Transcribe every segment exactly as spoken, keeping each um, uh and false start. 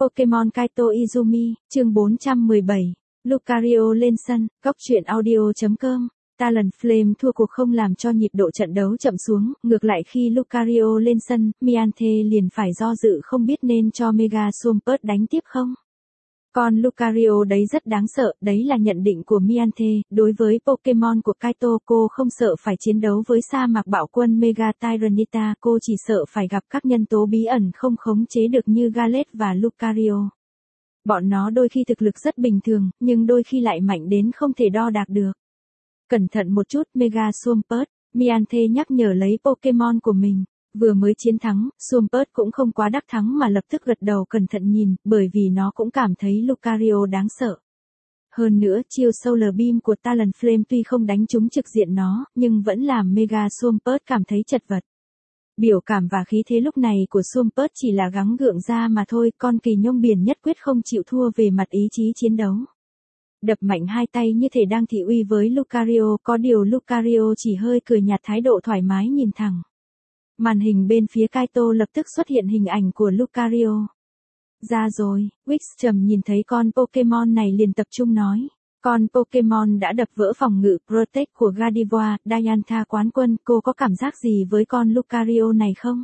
Pokemon Kaito Izumi, chương bốn trăm mười bảy. Lucario lên sân, góc truyện audio chấm com. Talonflame thua cuộc không làm cho nhịp độ trận đấu chậm xuống, ngược lại khi Lucario lên sân, Mianthe liền phải do dự không biết nên cho Mega Swampert đánh tiếp không. Còn Lucario đấy rất đáng sợ, đấy là nhận định của Mianthe, đối với Pokemon của Kaito cô không sợ phải chiến đấu với sa mạc bạo quân Mega Tyranitar, cô chỉ sợ phải gặp các nhân tố bí ẩn không khống chế được như Gallet và Lucario. Bọn nó đôi khi thực lực rất bình thường, nhưng đôi khi lại mạnh đến không thể đo đạc được. Cẩn thận một chút Mega Swampert, Mianthe nhắc nhở lấy Pokemon của mình. Vừa mới chiến thắng, Swampert cũng không quá đắc thắng mà lập tức gật đầu cẩn thận nhìn, bởi vì nó cũng cảm thấy Lucario đáng sợ. Hơn nữa, chiêu Solar Beam của Talonflame tuy không đánh trúng trực diện nó, nhưng vẫn làm Mega Swampert cảm thấy chật vật. Biểu cảm và khí thế lúc này của Swampert chỉ là gắng gượng ra mà thôi, con kỳ nhông biển nhất quyết không chịu thua về mặt ý chí chiến đấu. Đập mạnh hai tay như thể đang thị uy với Lucario, có điều Lucario chỉ hơi cười nhạt thái độ thoải mái nhìn thẳng. Màn hình bên phía Kaito lập tức xuất hiện hình ảnh của Lucario. Ra rồi, Wixtrum nhìn thấy con Pokemon này liền tập trung nói. Con Pokemon đã đập vỡ phòng ngự Protect của Gardevoir, Diantha quán quân, cô có cảm giác gì với con Lucario này không?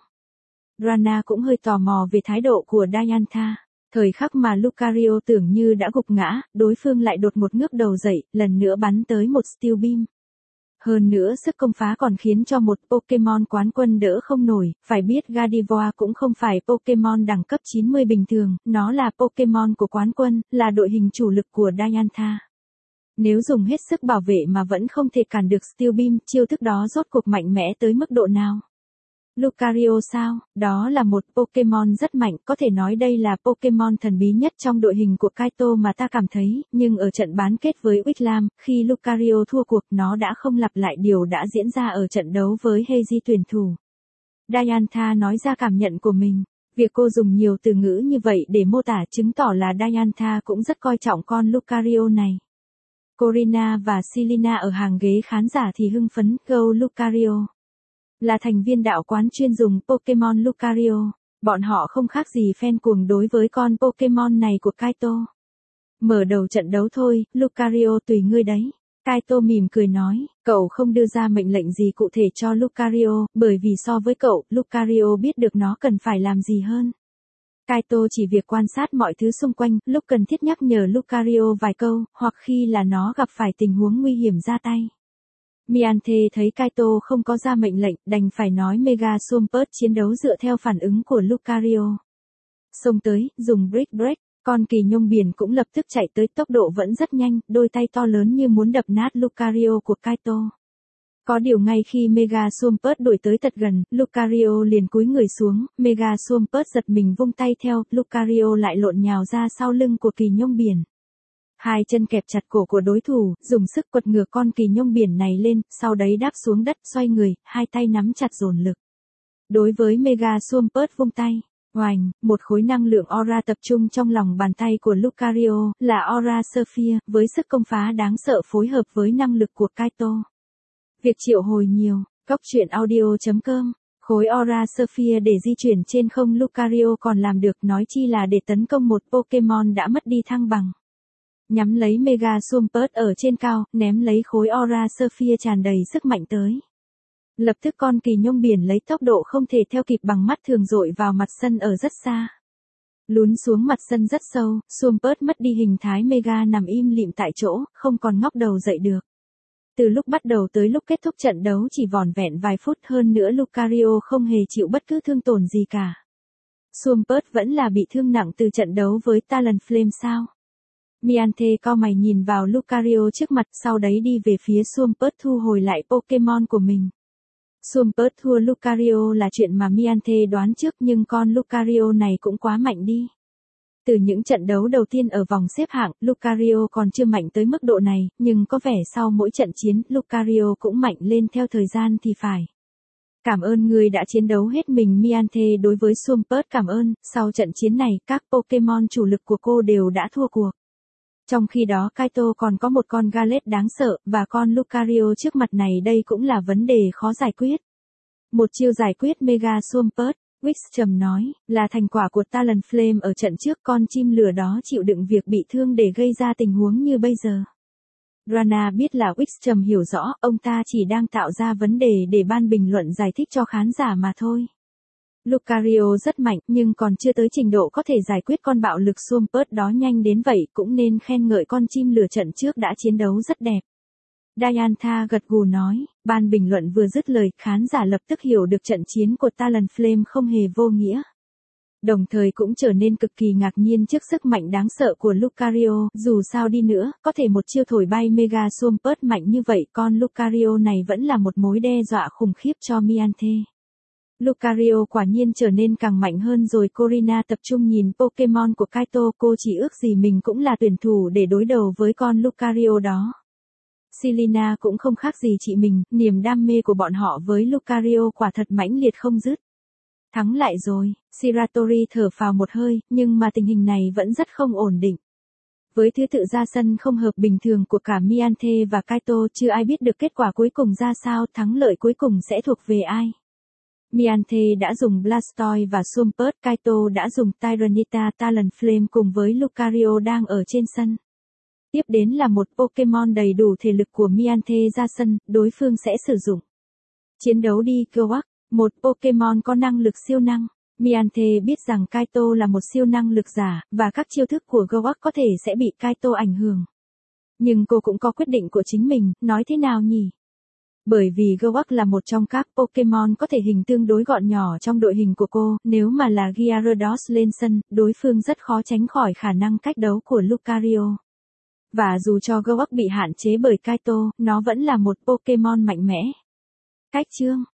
Rana cũng hơi tò mò về thái độ của Diantha. Thời khắc mà Lucario tưởng như đã gục ngã, đối phương lại đột một ngước đầu dậy, lần nữa bắn tới một Steel Beam. Hơn nữa sức công phá còn khiến cho một Pokemon quán quân đỡ không nổi, phải biết Gardevoir cũng không phải Pokemon đẳng cấp chín mươi bình thường, nó là Pokemon của quán quân, là đội hình chủ lực của Diantha. Nếu dùng hết sức bảo vệ mà vẫn không thể cản được Steel Beam, chiêu thức đó rốt cuộc mạnh mẽ tới mức độ nào? Lucario sao? Đó là một Pokemon rất mạnh, có thể nói đây là Pokemon thần bí nhất trong đội hình của Kaito mà ta cảm thấy, nhưng ở trận bán kết với Wickham, khi Lucario thua cuộc nó đã không lặp lại điều đã diễn ra ở trận đấu với Heiji tuyển thủ. Diantha nói ra cảm nhận của mình. Việc cô dùng nhiều từ ngữ như vậy để mô tả chứng tỏ là Diantha cũng rất coi trọng con Lucario này. Corina và Selena ở hàng ghế khán giả thì hưng phấn, Go Lucario. Là thành viên đạo quán chuyên dùng Pokemon Lucario, bọn họ không khác gì fan cuồng đối với con Pokemon này của Kaito. Mở đầu trận đấu thôi, Lucario tùy ngươi đấy. Kaito mỉm cười nói, cậu không đưa ra mệnh lệnh gì cụ thể cho Lucario, bởi vì so với cậu, Lucario biết được nó cần phải làm gì hơn. Kaito chỉ việc quan sát mọi thứ xung quanh, lúc cần thiết nhắc nhở Lucario vài câu, hoặc khi là nó gặp phải tình huống nguy hiểm ra tay. Mianthe thấy Kaito không có ra mệnh lệnh, đành phải nói Mega Swampert chiến đấu dựa theo phản ứng của Lucario. Xông tới, dùng Brick Break, con kỳ nhông biển cũng lập tức chạy tới, tốc độ vẫn rất nhanh, đôi tay to lớn như muốn đập nát Lucario của Kaito. Có điều ngay khi Mega Swampert đuổi tới thật gần, Lucario liền cúi người xuống, Mega Swampert giật mình vung tay theo, Lucario lại lộn nhào ra sau lưng của kỳ nhông biển. Hai chân kẹp chặt cổ của đối thủ, dùng sức quật ngược con kỳ nhông biển này lên, sau đấy đáp xuống đất, xoay người, hai tay nắm chặt dồn lực. Đối với Mega Swampert vung tay, oành, một khối năng lượng aura tập trung trong lòng bàn tay của Lucario, là Aura Sphere, với sức công phá đáng sợ phối hợp với năng lực của Kaito. Việc triệu hồi nhiều, góc truyện audio chấm com. Khối Aura Sphere để di chuyển trên không Lucario còn làm được, nói chi là để tấn công một Pokemon đã mất đi thăng bằng. Nhắm lấy Mega Swampert ở trên cao, ném lấy khối Aura Sphere tràn đầy sức mạnh tới. Lập tức con kỳ nhông biển lấy tốc độ không thể theo kịp bằng mắt thường dội vào mặt sân ở rất xa. Lún xuống mặt sân rất sâu, Swampert mất đi hình thái Mega nằm im lìm tại chỗ, không còn ngóc đầu dậy được. Từ lúc bắt đầu tới lúc kết thúc trận đấu chỉ vỏn vẹn vài phút, hơn nữa Lucario không hề chịu bất cứ thương tổn gì cả. Swampert vẫn là bị thương nặng từ trận đấu với Talonflame sao? Mianthe cau mày nhìn vào Lucario trước mặt, sau đấy đi về phía Swampert thu hồi lại Pokemon của mình. Swampert thua Lucario là chuyện mà Mianthe đoán trước, nhưng con Lucario này cũng quá mạnh đi. Từ những trận đấu đầu tiên ở vòng xếp hạng, Lucario còn chưa mạnh tới mức độ này, nhưng có vẻ sau mỗi trận chiến, Lucario cũng mạnh lên theo thời gian thì phải. Cảm ơn người đã chiến đấu hết mình. Mianthe đối với Swampert cảm ơn, sau trận chiến này, các Pokemon chủ lực của cô đều đã thua cuộc. Trong khi đó Kaito còn có một con Gallet đáng sợ, và con Lucario trước mặt này đây cũng là vấn đề khó giải quyết. Một chiêu giải quyết Mega Swampert, Wickstrom nói, là thành quả của Talonflame ở trận trước, con chim lửa đó chịu đựng việc bị thương để gây ra tình huống như bây giờ. Rana biết là Wickstrom hiểu rõ, ông ta chỉ đang tạo ra vấn đề để ban bình luận giải thích cho khán giả mà thôi. Lucario rất mạnh, nhưng còn chưa tới trình độ có thể giải quyết con bạo lực Swampert đó nhanh đến vậy, cũng nên khen ngợi con chim lửa trận trước đã chiến đấu rất đẹp. Diantha gật gù nói, ban bình luận vừa dứt lời, khán giả lập tức hiểu được trận chiến của Talonflame không hề vô nghĩa. Đồng thời cũng trở nên cực kỳ ngạc nhiên trước sức mạnh đáng sợ của Lucario, dù sao đi nữa, có thể một chiêu thổi bay Mega Swampert mạnh như vậy, con Lucario này vẫn là một mối đe dọa khủng khiếp cho Mianthe. Lucario quả nhiên trở nên càng mạnh hơn rồi. Corina tập trung nhìn Pokemon của Kaito, cô chỉ ước gì mình cũng là tuyển thủ để đối đầu với con Lucario đó. Selena cũng không khác gì chị mình, niềm đam mê của bọn họ với Lucario quả thật mãnh liệt không dứt. Thắng lại rồi, Shiratori thở phào một hơi, nhưng mà tình hình này vẫn rất không ổn định. Với thứ tự ra sân không hợp bình thường của cả Mianthe và Kaito, chưa ai biết được kết quả cuối cùng ra sao, thắng lợi cuối cùng sẽ thuộc về ai. Mianthe đã dùng Blastoise và Swampert, Kaito đã dùng Tyranitar. Talonflame cùng với Lucario đang ở trên sân. Tiếp đến là một Pokemon đầy đủ thể lực của Mianthe ra sân, đối phương sẽ sử dụng. Chiến đấu đi Goak, một Pokemon có năng lực siêu năng. Mianthe biết rằng Kaito là một siêu năng lực giả, và các chiêu thức của Goak có thể sẽ bị Kaito ảnh hưởng. Nhưng cô cũng có quyết định của chính mình, nói thế nào nhỉ? Bởi vì Goak là một trong các Pokemon có thể hình tương đối gọn nhỏ trong đội hình của cô, nếu mà là Gyarados lên sân, đối phương rất khó tránh khỏi khả năng cách đấu của Lucario. Và dù cho Goak bị hạn chế bởi Kaito, nó vẫn là một Pokemon mạnh mẽ. Cách chương